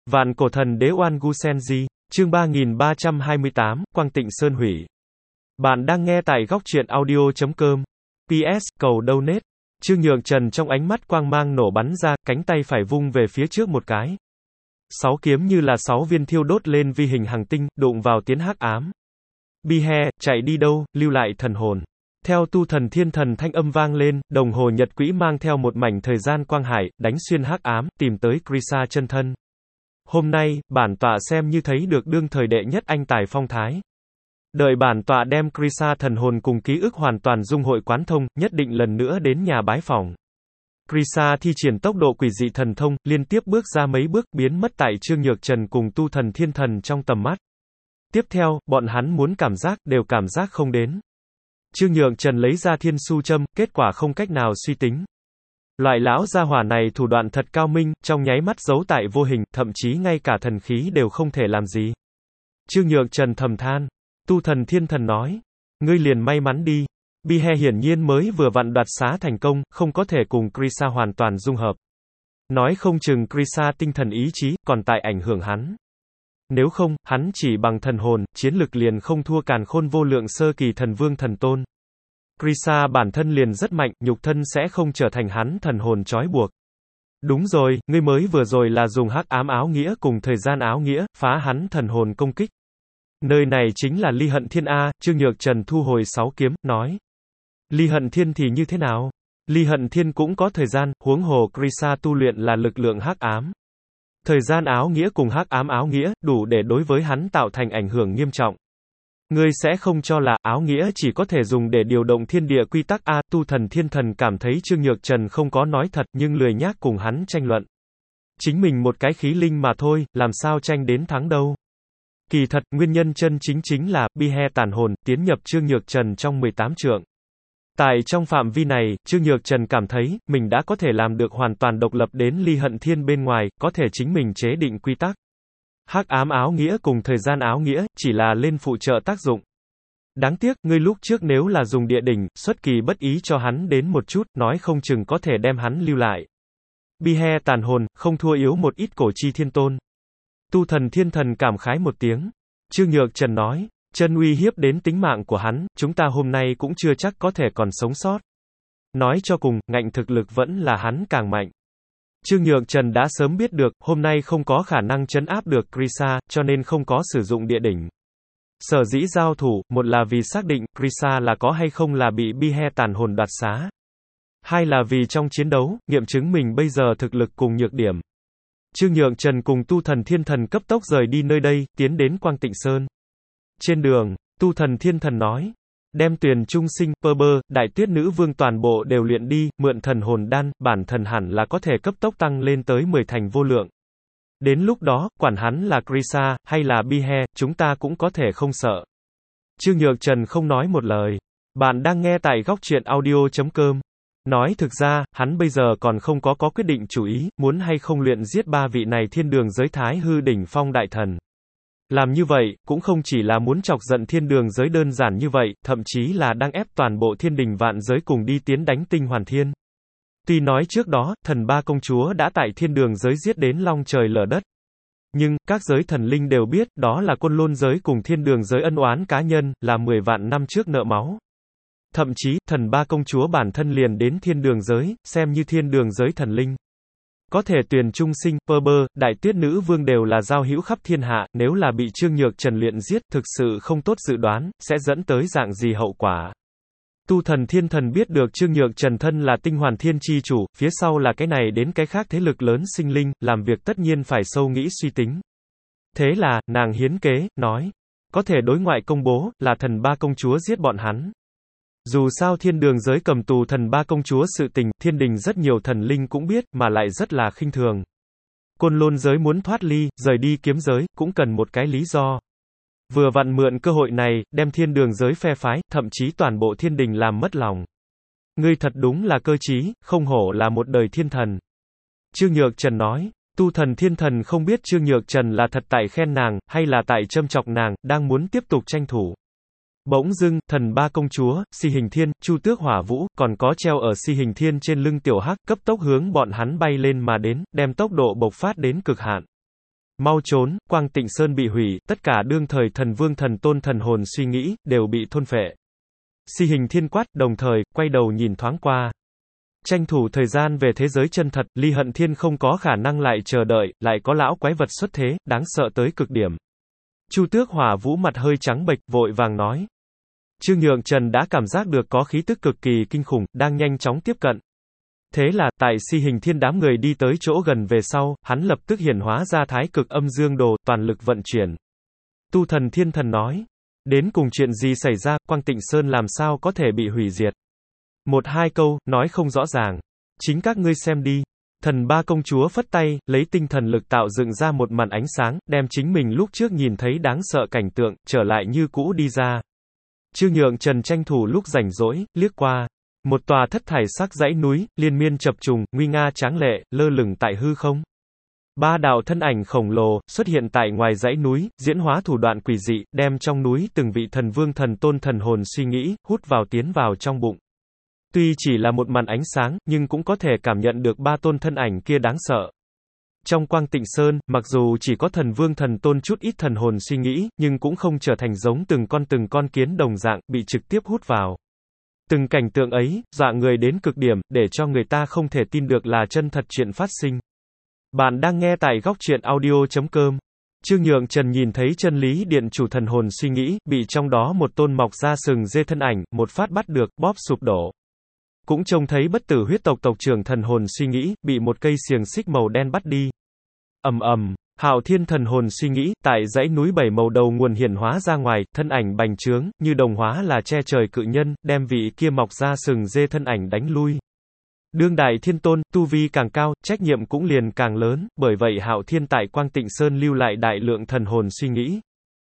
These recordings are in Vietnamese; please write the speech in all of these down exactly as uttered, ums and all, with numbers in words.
Vạn cổ thần đế Oan Gu Senji, chương ba nghìn ba trăm hai mươi tám, Quang Tịnh Sơn hủy. Bạn đang nghe tại góc truyện audio chấm com. pê ét, cầu donate. Trương Nhượng Trần trong ánh mắt quang mang nổ bắn ra, cánh tay phải vung về phía trước một cái. Sáu kiếm như là sáu viên thiêu đốt lên vi hình hành tinh, đụng vào tiến hắc ám. Bi-he, chạy đi đâu, lưu lại thần hồn. Theo tu thần thiên thần thanh âm vang lên, đồng hồ nhật quỹ mang theo một mảnh thời gian quang hải, đánh xuyên hắc ám, tìm tới Krisa chân thân. Hôm nay, bản tọa xem như thấy được đương thời đệ nhất anh tài phong thái. Đợi bản tọa đem Krisa thần hồn cùng ký ức hoàn toàn dung hội quán thông, nhất định lần nữa đến nhà bái phỏng. Krisa thi triển tốc độ quỷ dị thần thông, liên tiếp bước ra mấy bước, biến mất tại Trương Nhược Trần cùng tu thần thiên thần trong tầm mắt. Tiếp theo, bọn hắn muốn cảm giác, đều cảm giác không đến. Trương Nhượng Trần lấy ra thiên su châm, kết quả không cách nào suy tính. Loại lão gia hỏa này thủ đoạn thật cao minh, trong nháy mắt giấu tại vô hình, thậm chí ngay cả thần khí đều không thể làm gì. Trương Nhượng Trần thầm than. Tu thần thiên thần nói. Ngươi liền may mắn đi. Bi-he hiển nhiên mới vừa vặn đoạt xá thành công, không có thể cùng Krisa hoàn toàn dung hợp. Nói không chừng Krisa tinh thần ý chí, còn tại ảnh hưởng hắn. Nếu không, hắn chỉ bằng thần hồn, chiến lực liền không thua càn khôn vô lượng sơ kỳ thần vương thần tôn. Krisa bản thân liền rất mạnh, nhục thân sẽ không trở thành hắn thần hồn trói buộc. Đúng rồi, ngươi mới vừa rồi là dùng hắc ám áo nghĩa cùng thời gian áo nghĩa, phá hắn thần hồn công kích. Nơi này chính là Ly Hận Thiên A, Trương Nhược Trần thu hồi sáu kiếm, nói. Ly Hận Thiên thì như thế nào? Ly Hận Thiên cũng có thời gian, huống hồ Krisa tu luyện là lực lượng hắc ám. Thời gian áo nghĩa cùng hắc ám áo nghĩa, đủ để đối với hắn tạo thành ảnh hưởng nghiêm trọng. Ngươi sẽ không cho là áo nghĩa chỉ có thể dùng để điều động thiên địa quy tắc A, tu thần thiên thần cảm thấy Trương Nhược Trần không có nói thật nhưng lười nhác cùng hắn tranh luận. Chính mình một cái khí linh mà thôi, làm sao tranh đến thắng đâu. Kỳ thật, nguyên nhân chân chính chính là, Bi-he tàn hồn, tiến nhập Trương Nhược Trần trong mười tám trượng. Tại trong phạm vi này, Trương Nhược Trần cảm thấy, mình đã có thể làm được hoàn toàn độc lập đến Ly Hận Thiên bên ngoài, có thể chính mình chế định quy tắc. Hắc ám áo nghĩa cùng thời gian áo nghĩa, chỉ là lên phụ trợ tác dụng. Đáng tiếc, ngươi lúc trước nếu là dùng địa đỉnh, xuất kỳ bất ý cho hắn đến một chút, nói không chừng có thể đem hắn lưu lại. Bi-he tàn hồn, không thua yếu một ít cổ chi thiên tôn. Tu thần thiên thần cảm khái một tiếng. Trương Nhược Trần nói, chân uy hiếp đến tính mạng của hắn, chúng ta hôm nay cũng chưa chắc có thể còn sống sót. Nói cho cùng, ngạnh thực lực vẫn là hắn càng mạnh. Trương Nhượng Trần đã sớm biết được, hôm nay không có khả năng trấn áp được Krisa, cho nên không có sử dụng địa đỉnh. Sở dĩ giao thủ, một là vì xác định, Krisa là có hay không là bị Bi-he tàn hồn đoạt xá. Hai là vì trong chiến đấu, nghiệm chứng mình bây giờ thực lực cùng nhược điểm. Trương Nhượng Trần cùng tu thần thiên thần cấp tốc rời đi nơi đây, tiến đến Quang Tịnh Sơn. Trên đường, tu thần thiên thần nói. Đem Tuyền Trung Sinh, Pơ Bơ, Đại Tuyết Nữ Vương toàn bộ đều luyện đi, mượn thần hồn đan, bản thần hẳn là có thể cấp tốc tăng lên tới mười thành vô lượng. Đến lúc đó, quản hắn là Krisa, hay là Bi-he, chúng ta cũng có thể không sợ. Trương Nhược Trần không nói một lời. Bạn đang nghe tại góc truyện audio chấm com. Nói thực ra, hắn bây giờ còn không có có quyết định chủ ý, muốn hay không luyện giết ba vị này thiên đường giới thái hư đỉnh phong đại thần. Làm như vậy, cũng không chỉ là muốn chọc giận thiên đường giới đơn giản như vậy, thậm chí là đang ép toàn bộ thiên đình vạn giới cùng đi tiến đánh tinh hoàn thiên. Tuy nói trước đó, thần ba công chúa đã tại thiên đường giới giết đến long trời lở đất. Nhưng, các giới thần linh đều biết, đó là Côn Lôn giới cùng thiên đường giới ân oán cá nhân, là mười vạn năm trước nợ máu. Thậm chí, thần ba công chúa bản thân liền đến thiên đường giới, xem như thiên đường giới thần linh. Có thể Tuyền Trung Sinh, Pơ Bơ, Đại Tuyết Nữ Vương đều là giao hữu khắp thiên hạ, nếu là bị Trương Nhược Trần luyện giết, thực sự không tốt dự đoán, sẽ dẫn tới dạng gì hậu quả. Tu thần thiên thần biết được Trương Nhược Trần thân là tinh hoàn thiên chi chủ, phía sau là cái này đến cái khác thế lực lớn sinh linh, làm việc tất nhiên phải sâu nghĩ suy tính. Thế là, nàng hiến kế, nói, có thể đối ngoại công bố, là thần ba công chúa giết bọn hắn. Dù sao thiên đường giới cầm tù thần ba công chúa sự tình, thiên đình rất nhiều thần linh cũng biết, mà lại rất là khinh thường. Côn Lôn giới muốn thoát ly, rời đi kiếm giới, cũng cần một cái lý do. Vừa vặn mượn cơ hội này, đem thiên đường giới phe phái, thậm chí toàn bộ thiên đình làm mất lòng. Ngươi thật đúng là cơ trí, không hổ là một đời thiên thần. Trương Nhược Trần nói, tu thần thiên thần không biết Trương Nhược Trần là thật tại khen nàng, hay là tại châm chọc nàng, đang muốn tiếp tục tranh thủ. Bỗng dưng, thần ba công chúa, Si Hình Thiên, Chu Tước Hỏa Vũ, còn có treo ở Si Hình Thiên trên lưng tiểu hắc, cấp tốc hướng bọn hắn bay lên mà đến, đem tốc độ bộc phát đến cực hạn. Mau trốn, Quang Tịnh Sơn bị hủy, tất cả đương thời thần vương thần tôn thần hồn suy nghĩ, đều bị thôn phệ. Si Hình Thiên quát, đồng thời, quay đầu nhìn thoáng qua. Tranh thủ thời gian về thế giới chân thật, Ly Hận Thiên không có khả năng lại chờ đợi, lại có lão quái vật xuất thế, đáng sợ tới cực điểm. Chu Tước Hỏa Vũ mặt hơi trắng bệch, vội vàng nói. Trương Nhượng Trần đã cảm giác được có khí tức cực kỳ kinh khủng, đang nhanh chóng tiếp cận. Thế là, tại Si Hình Thiên đám người đi tới chỗ gần về sau, hắn lập tức hiển hóa ra thái cực âm dương đồ, toàn lực vận chuyển. Tu Thần Thiên Thần nói. Đến cùng chuyện gì xảy ra, Quang Tịnh Sơn làm sao có thể bị hủy diệt? Một hai câu, nói không rõ ràng. Chính các ngươi xem đi. Thần ba công chúa phất tay, lấy tinh thần lực tạo dựng ra một màn ánh sáng, đem chính mình lúc trước nhìn thấy đáng sợ cảnh tượng, trở lại như cũ đi ra. Trương Nhượng Trần tranh thủ lúc rảnh rỗi, liếc qua. Một tòa thất thải sắc dãy núi, liên miên chập trùng, nguy nga tráng lệ, lơ lửng tại hư không. Ba đạo thân ảnh khổng lồ, xuất hiện tại ngoài dãy núi, diễn hóa thủ đoạn quỷ dị, đem trong núi từng vị thần vương thần tôn thần hồn suy nghĩ, hút vào tiến vào trong bụng. Tuy chỉ là một màn ánh sáng, nhưng cũng có thể cảm nhận được ba tôn thân ảnh kia đáng sợ. Trong Quang Tịnh Sơn, mặc dù chỉ có thần vương thần tôn chút ít thần hồn suy nghĩ, nhưng cũng không trở thành giống từng con từng con kiến đồng dạng, bị trực tiếp hút vào. Từng cảnh tượng ấy, dọa người đến cực điểm, để cho người ta không thể tin được là chân thật chuyện phát sinh. Bạn đang nghe tại góc truyện audio chấm com. Trương Nhượng Trần nhìn thấy chân lý điện chủ thần hồn suy nghĩ, bị trong đó một tôn mọc ra sừng dê thân ảnh, một phát bắt được, bóp sụp đổ. Cũng trông thấy bất tử huyết tộc tộc trưởng thần hồn suy nghĩ, bị một cây xiềng xích màu đen bắt đi. Ầm ầm, Hạo Thiên thần hồn suy nghĩ, tại dãy núi bảy màu đầu nguồn hiển hóa ra ngoài, thân ảnh bành trướng, như đồng hóa là che trời cự nhân, đem vị kia mọc ra sừng dê thân ảnh đánh lui. Đương đại thiên tôn, tu vi càng cao, trách nhiệm cũng liền càng lớn, bởi vậy Hạo Thiên tại Quang Tịnh Sơn lưu lại đại lượng thần hồn suy nghĩ.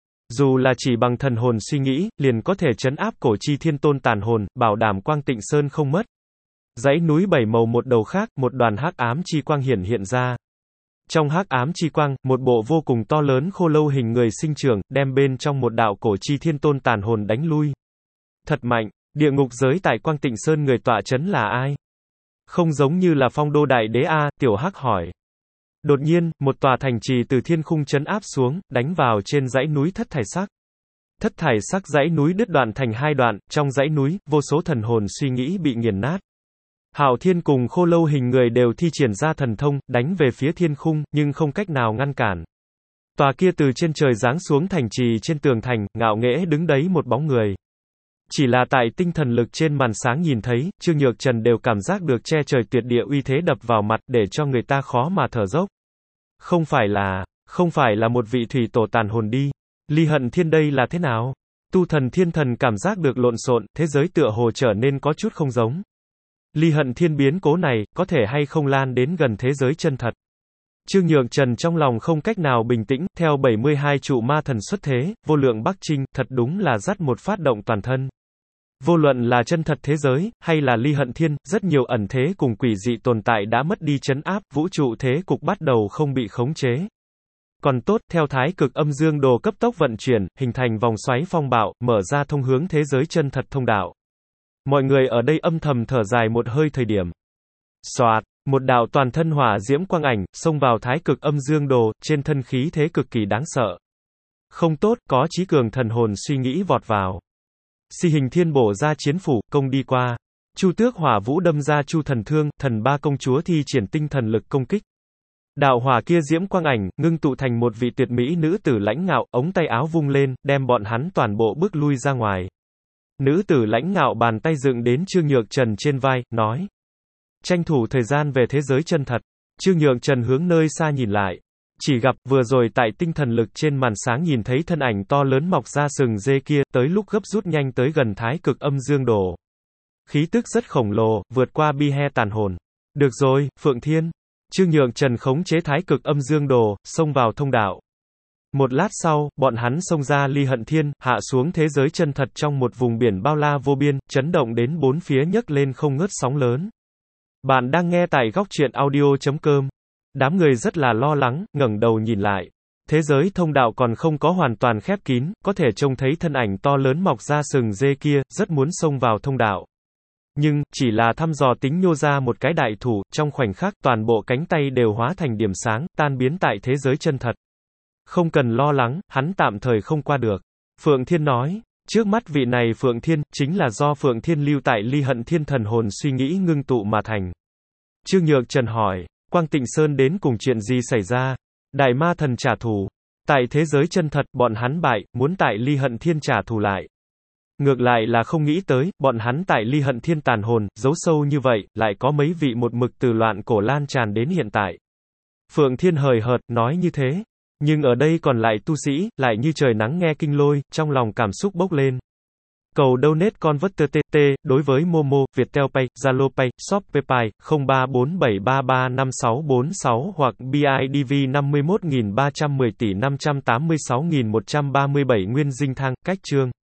Dù là chỉ bằng thần hồn suy nghĩ, liền có thể trấn áp cổ chi thiên tôn tàn hồn, bảo đảm Quang Tịnh Sơn không mất. Dãy núi bảy màu một đầu khác, một đoàn hắc ám chi quang hiển hiện ra. Trong hắc ám chi quang, một bộ vô cùng to lớn khô lâu hình người sinh trưởng, đem bên trong một đạo cổ chi thiên tôn tàn hồn đánh lui. Thật mạnh, địa ngục giới tại Quang Tịnh Sơn người tọa chấn là ai? Không giống như là Phong Đô Đại Đế a, Tiểu Hắc hỏi. Đột nhiên, một tòa thành trì từ thiên khung chấn áp xuống, đánh vào trên dãy núi thất thải sắc. Thất thải sắc dãy núi đứt đoạn thành hai đoạn, trong dãy núi, vô số thần hồn suy nghĩ bị nghiền nát. Hạo Thiên cùng khô lâu hình người đều thi triển ra thần thông, đánh về phía thiên khung, nhưng không cách nào ngăn cản. Tòa kia từ trên trời giáng xuống thành trì trên tường thành, ngạo nghễ đứng đấy một bóng người. Chỉ là tại tinh thần lực trên màn sáng nhìn thấy, Trương Nhược Trần đều cảm giác được che trời tuyệt địa uy thế đập vào mặt để cho người ta khó mà thở dốc. Không phải là, không phải là một vị thủy tổ tàn hồn đi. Ly Hận Thiên đây là thế nào? Tu Thần Thiên Thần cảm giác được lộn xộn, thế giới tựa hồ trở nên có chút không giống. Ly Hận Thiên biến cố này, có thể hay không lan đến gần thế giới chân thật. Trương Nhượng Trần trong lòng không cách nào bình tĩnh, theo bảy mươi hai trụ ma thần xuất thế, vô lượng Bắc Trinh, thật đúng là dắt một phát động toàn thân. Vô luận là chân thật thế giới, hay là Ly Hận Thiên, rất nhiều ẩn thế cùng quỷ dị tồn tại đã mất đi trấn áp, vũ trụ thế cục bắt đầu không bị khống chế. Còn tốt, theo thái cực âm dương đồ cấp tốc vận chuyển, hình thành vòng xoáy phong bạo, mở ra thông hướng thế giới chân thật thông đạo. Mọi người ở đây âm thầm thở dài một hơi thời điểm. Xoạt, một đạo toàn thân hỏa diễm quang ảnh, xông vào thái cực âm dương đồ, trên thân khí thế cực kỳ đáng sợ. Không tốt, có chí cường thần hồn suy nghĩ vọt vào. Si Hình Thiên bổ ra chiến phủ, công đi qua. Chu Tước Hỏa Vũ đâm ra Chu Thần Thương, thần ba công chúa thi triển tinh thần lực công kích. Đạo hỏa kia diễm quang ảnh, ngưng tụ thành một vị tuyệt mỹ nữ tử lãnh ngạo, ống tay áo vung lên, đem bọn hắn toàn bộ bước lui ra ngoài. Nữ tử lãnh ngạo bàn tay dựng đến Trương Nhược Trần trên vai, nói. Tranh thủ thời gian về thế giới chân thật. Trương Nhượng Trần hướng nơi xa nhìn lại. Chỉ gặp, vừa rồi tại tinh thần lực trên màn sáng nhìn thấy thân ảnh to lớn mọc ra sừng dê kia, tới lúc gấp rút nhanh tới gần thái cực âm dương đồ. Khí tức rất khổng lồ, vượt qua bi he tàn hồn. Được rồi, Phượng Thiên. Trương Nhượng Trần khống chế thái cực âm dương đồ, xông vào thông đạo. Một lát sau, bọn hắn xông ra Ly Hận Thiên, hạ xuống thế giới chân thật trong một vùng biển bao la vô biên, chấn động đến bốn phía nhấc lên không ngớt sóng lớn. Bạn đang nghe tại góc truyện audio chấm com. Đám người rất là lo lắng, ngẩng đầu nhìn lại. Thế giới thông đạo còn không có hoàn toàn khép kín, có thể trông thấy thân ảnh to lớn mọc ra sừng dê kia, rất muốn xông vào thông đạo. Nhưng, chỉ là thăm dò tính nhô ra một cái đại thủ, trong khoảnh khắc toàn bộ cánh tay đều hóa thành điểm sáng, tan biến tại thế giới chân thật. Không cần lo lắng, hắn tạm thời không qua được. Phượng Thiên nói, trước mắt vị này Phượng Thiên, chính là do Phượng Thiên lưu tại Ly Hận Thiên thần hồn suy nghĩ ngưng tụ mà thành. Trương Nhược Trần hỏi, Quang Tịnh Sơn đến cùng chuyện gì xảy ra? Đại ma thần trả thù. Tại thế giới chân thật, bọn hắn bại, muốn tại Ly Hận Thiên trả thù lại. Ngược lại là không nghĩ tới, bọn hắn tại Ly Hận Thiên tàn hồn, giấu sâu như vậy, lại có mấy vị một mực từ loạn cổ lan tràn đến hiện tại. Phượng Thiên hời hợt, nói như thế. Nhưng ở đây còn lại tu sĩ, lại như trời nắng nghe kinh lôi, trong lòng cảm xúc bốc lên. Cầu donate converter tê tê, đối với Momo, Viettel Pay, Zalo Pay, Shopee Pay, không ba bốn bảy ba ba năm sáu bốn sáu hoặc bê i đê vê năm mươi mốt nghìn ba trăm mười tỷ năm trăm tám mươi sáu nghìn một trăm ba mươi bảy Nguyên Dinh Thăng, cách chương.